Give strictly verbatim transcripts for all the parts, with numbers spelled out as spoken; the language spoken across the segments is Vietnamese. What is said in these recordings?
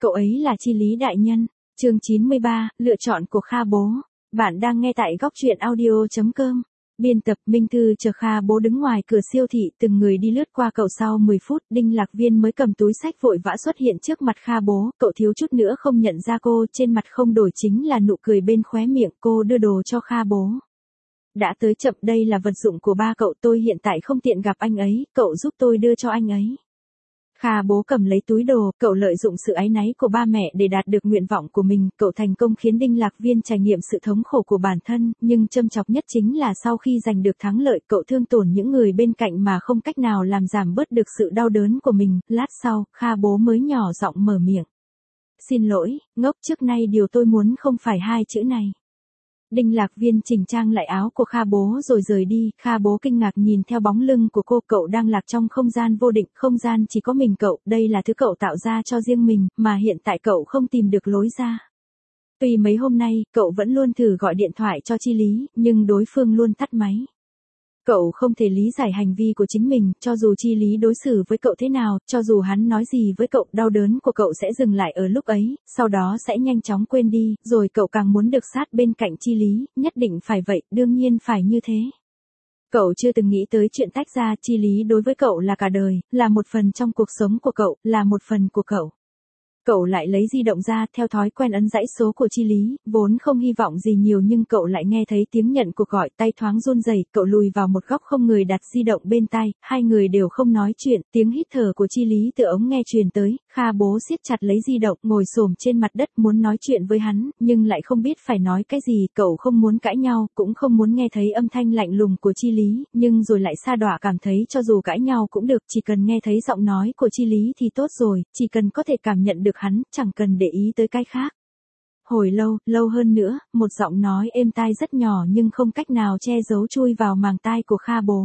cậu ấy là Chi Lý đại nhân. Chương chín mươi ba, lựa chọn của Kha Bố. Bạn đang nghe tại góc truyện audio chấm com. Biên tập Minh Thư chờ Kha Bố đứng ngoài cửa siêu thị, từng người đi lướt qua cậu. Sau mười phút, Đinh Lạc Viên mới cầm túi sách vội vã xuất hiện trước mặt Kha Bố. Cậu thiếu chút nữa không nhận ra cô, trên mặt không đổi chính là nụ cười bên khóe miệng. Cô đưa đồ cho Kha Bố. Đã tới chậm, đây là vật dụng của ba cậu, tôi hiện tại không tiện gặp anh ấy, cậu giúp tôi đưa cho anh ấy. Kha Bố cầm lấy túi đồ, cậu lợi dụng sự áy náy của ba mẹ để đạt được nguyện vọng của mình, cậu thành công khiến Đinh Lạc Viên trải nghiệm sự thống khổ của bản thân, nhưng châm chọc nhất chính là sau khi giành được thắng lợi, cậu thương tổn những người bên cạnh mà không cách nào làm giảm bớt được sự đau đớn của mình. Lát sau, Kha Bố mới nhỏ giọng mở miệng. Xin lỗi, ngốc, trước nay điều tôi muốn không phải hai chữ này. Đinh Lạc Viên chỉnh trang lại áo của Kha Bố rồi rời đi. Kha Bố kinh ngạc nhìn theo bóng lưng của cô, cậu đang lạc trong không gian vô định, không gian chỉ có mình cậu, đây là thứ cậu tạo ra cho riêng mình, mà hiện tại cậu không tìm được lối ra. Tuy mấy hôm nay, cậu vẫn luôn thử gọi điện thoại cho Chi Lý, nhưng đối phương luôn tắt máy. Cậu không thể lý giải hành vi của chính mình, cho dù Chi Lý đối xử với cậu thế nào, cho dù hắn nói gì với cậu, đau đớn của cậu sẽ dừng lại ở lúc ấy, sau đó sẽ nhanh chóng quên đi, rồi cậu càng muốn được sát bên cạnh Chi Lý, nhất định phải vậy, đương nhiên phải như thế. Cậu chưa từng nghĩ tới chuyện tách ra, Chi Lý đối với cậu là cả đời, là một phần trong cuộc sống của cậu, là một phần của cậu. Cậu lại lấy di động ra, theo thói quen ấn dãy số của Chi Lý, vốn không hy vọng gì nhiều nhưng cậu lại nghe thấy tiếng nhận cuộc gọi, tay thoáng run rẩy, cậu lùi vào một góc không người đặt di động bên tai, hai người đều không nói chuyện, tiếng hít thở của Chi Lý từ ống nghe truyền tới. Kha Bố siết chặt lấy di động, ngồi xổm trên mặt đất muốn nói chuyện với hắn, nhưng lại không biết phải nói cái gì, cậu không muốn cãi nhau, cũng không muốn nghe thấy âm thanh lạnh lùng của Chi Lý, nhưng rồi lại sa đọa cảm thấy cho dù cãi nhau cũng được, chỉ cần nghe thấy giọng nói của Chi Lý thì tốt rồi, chỉ cần có thể cảm nhận được hắn, chẳng cần để ý tới cái khác. Hồi lâu, lâu hơn nữa, một giọng nói êm tai rất nhỏ nhưng không cách nào che giấu chui vào màng tai của Kha Bố.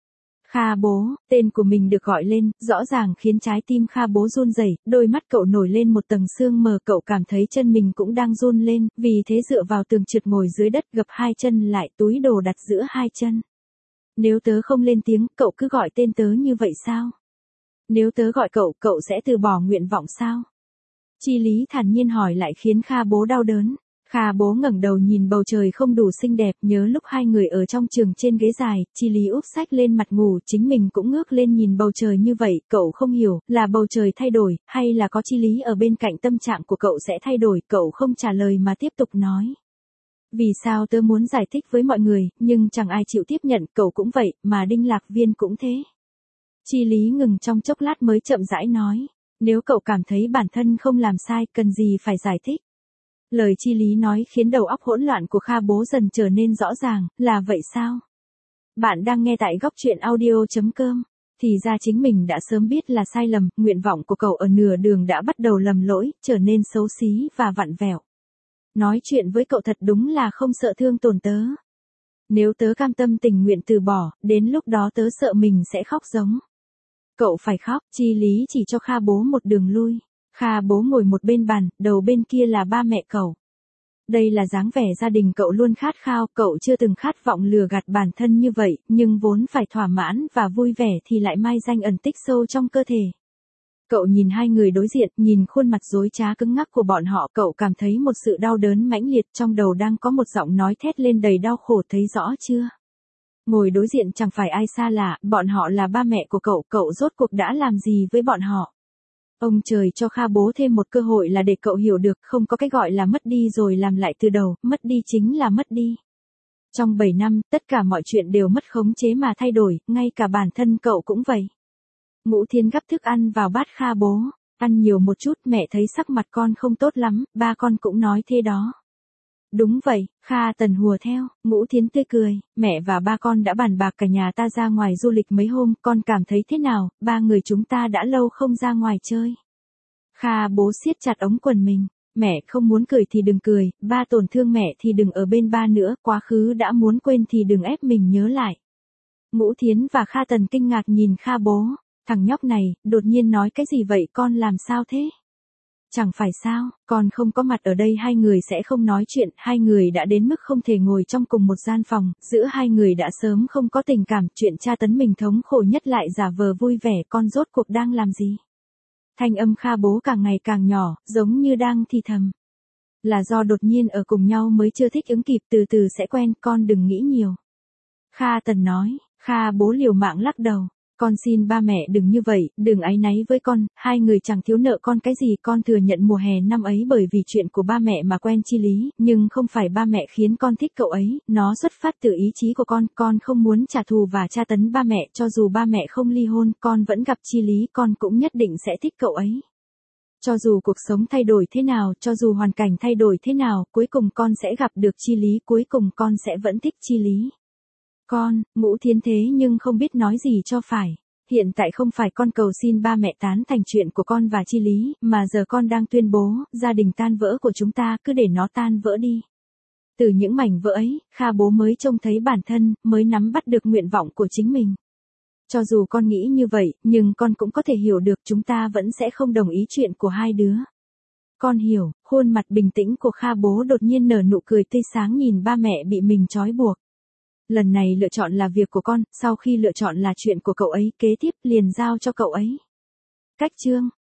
Kha Bố, tên của mình được gọi lên, rõ ràng khiến trái tim Kha Bố run rẩy, đôi mắt cậu nổi lên một tầng sương mờ, cậu cảm thấy chân mình cũng đang run lên, vì thế dựa vào tường trượt ngồi dưới đất, gập hai chân lại, túi đồ đặt giữa hai chân. Nếu tớ không lên tiếng, cậu cứ gọi tên tớ như vậy sao? Nếu tớ gọi cậu, cậu sẽ từ bỏ nguyện vọng sao? Chi Lý thản nhiên hỏi lại khiến Kha Bố đau đớn. Kha Bố ngẩng đầu nhìn bầu trời không đủ xinh đẹp, nhớ lúc hai người ở trong trường trên ghế dài, Chi Lý úp sách lên mặt ngủ, chính mình cũng ngước lên nhìn bầu trời như vậy, cậu không hiểu, là bầu trời thay đổi, hay là có Chi Lý ở bên cạnh tâm trạng của cậu sẽ thay đổi, cậu không trả lời mà tiếp tục nói. Vì sao tớ muốn giải thích với mọi người, nhưng chẳng ai chịu tiếp nhận, cậu cũng vậy, mà Đinh Lạc Viên cũng thế. Chi Lý ngừng trong chốc lát mới chậm rãi nói. Nếu cậu cảm thấy bản thân không làm sai, cần gì phải giải thích. Lời Chi Lý nói khiến đầu óc hỗn loạn của Kha Bố dần trở nên rõ ràng, là vậy sao? Bạn đang nghe tại góc truyện audio chấm com. Thì ra chính mình đã sớm biết là sai lầm, nguyện vọng của cậu ở nửa đường đã bắt đầu lầm lỗi, trở nên xấu xí và vặn vẹo. Nói chuyện với cậu thật đúng là không sợ thương tổn tớ. Nếu tớ cam tâm tình nguyện từ bỏ, đến lúc đó tớ sợ mình sẽ khóc giống. Cậu phải khóc, Chi Lý chỉ cho Kha Bố một đường lui. Kha Bố ngồi một bên bàn, đầu bên kia là ba mẹ cậu. Đây là dáng vẻ gia đình cậu luôn khát khao, cậu chưa từng khát vọng lừa gạt bản thân như vậy, nhưng vốn phải thỏa mãn và vui vẻ thì lại mai danh ẩn tích sâu trong cơ thể. Cậu nhìn hai người đối diện, nhìn khuôn mặt dối trá cứng ngắc của bọn họ, cậu cảm thấy một sự đau đớn mãnh liệt, trong đầu đang có một giọng nói thét lên đầy đau khổ, thấy rõ chưa? Ngồi đối diện chẳng phải ai xa lạ, bọn họ là ba mẹ của cậu, cậu rốt cuộc đã làm gì với bọn họ? Ông trời cho Kha Bố thêm một cơ hội là để cậu hiểu được, không có cái gọi là mất đi rồi làm lại từ đầu, mất đi chính là mất đi. Trong bảy năm, tất cả mọi chuyện đều mất khống chế mà thay đổi, ngay cả bản thân cậu cũng vậy. Ngũ Thiến gắp thức ăn vào bát Kha Bố, ăn nhiều một chút, mẹ thấy sắc mặt con không tốt lắm, ba con cũng nói thế đó. Đúng vậy, Kha Tần hùa theo, Ngũ Thiến tươi cười, mẹ và ba con đã bàn bạc cả nhà ta ra ngoài du lịch mấy hôm, con cảm thấy thế nào, ba người chúng ta đã lâu không ra ngoài chơi. Kha Bố siết chặt ống quần mình, mẹ không muốn cười thì đừng cười, ba tổn thương mẹ thì đừng ở bên ba nữa, quá khứ đã muốn quên thì đừng ép mình nhớ lại. Ngũ Thiến và Kha Tần kinh ngạc nhìn Kha Bố, thằng nhóc này, đột nhiên nói cái gì vậy, con làm sao thế? Chẳng phải sao, con không có mặt ở đây hai người sẽ không nói chuyện, hai người đã đến mức không thể ngồi trong cùng một gian phòng, giữa hai người đã sớm không có tình cảm, chuyện tra tấn mình thống khổ nhất lại giả vờ vui vẻ, con rốt cuộc đang làm gì? Thanh âm Kha bố càng ngày càng nhỏ, giống như đang thì thầm. Là do đột nhiên ở cùng nhau mới chưa thích ứng kịp, từ từ sẽ quen, con đừng nghĩ nhiều. Kha Tần nói. Kha bố liều mạng lắc đầu. Con xin ba mẹ đừng như vậy, đừng áy náy với con, hai người chẳng thiếu nợ con cái gì, con thừa nhận mùa hè năm ấy bởi vì chuyện của ba mẹ mà quen Chi Lý, nhưng không phải ba mẹ khiến con thích cậu ấy, nó xuất phát từ ý chí của con, con không muốn trả thù và tra tấn ba mẹ, cho dù ba mẹ không ly hôn, con vẫn gặp Chi Lý, con cũng nhất định sẽ thích cậu ấy. Cho dù cuộc sống thay đổi thế nào, cho dù hoàn cảnh thay đổi thế nào, cuối cùng con sẽ gặp được Chi Lý, cuối cùng con sẽ vẫn thích Chi Lý. Con, Ngũ Thiến thế nhưng không biết nói gì cho phải. Hiện tại không phải con cầu xin ba mẹ tán thành chuyện của con và Chi Lý, mà giờ con đang tuyên bố, gia đình tan vỡ của chúng ta, cứ để nó tan vỡ đi. Từ những mảnh vỡ ấy, Kha bố mới trông thấy bản thân, mới nắm bắt được nguyện vọng của chính mình. Cho dù con nghĩ như vậy, nhưng con cũng có thể hiểu được chúng ta vẫn sẽ không đồng ý chuyện của hai đứa. Con hiểu, khuôn mặt bình tĩnh của Kha bố đột nhiên nở nụ cười tươi sáng nhìn ba mẹ bị mình trói buộc. Lần này lựa chọn là việc của con, sau khi lựa chọn là chuyện của cậu ấy, kế tiếp liền giao cho cậu ấy. Cách chương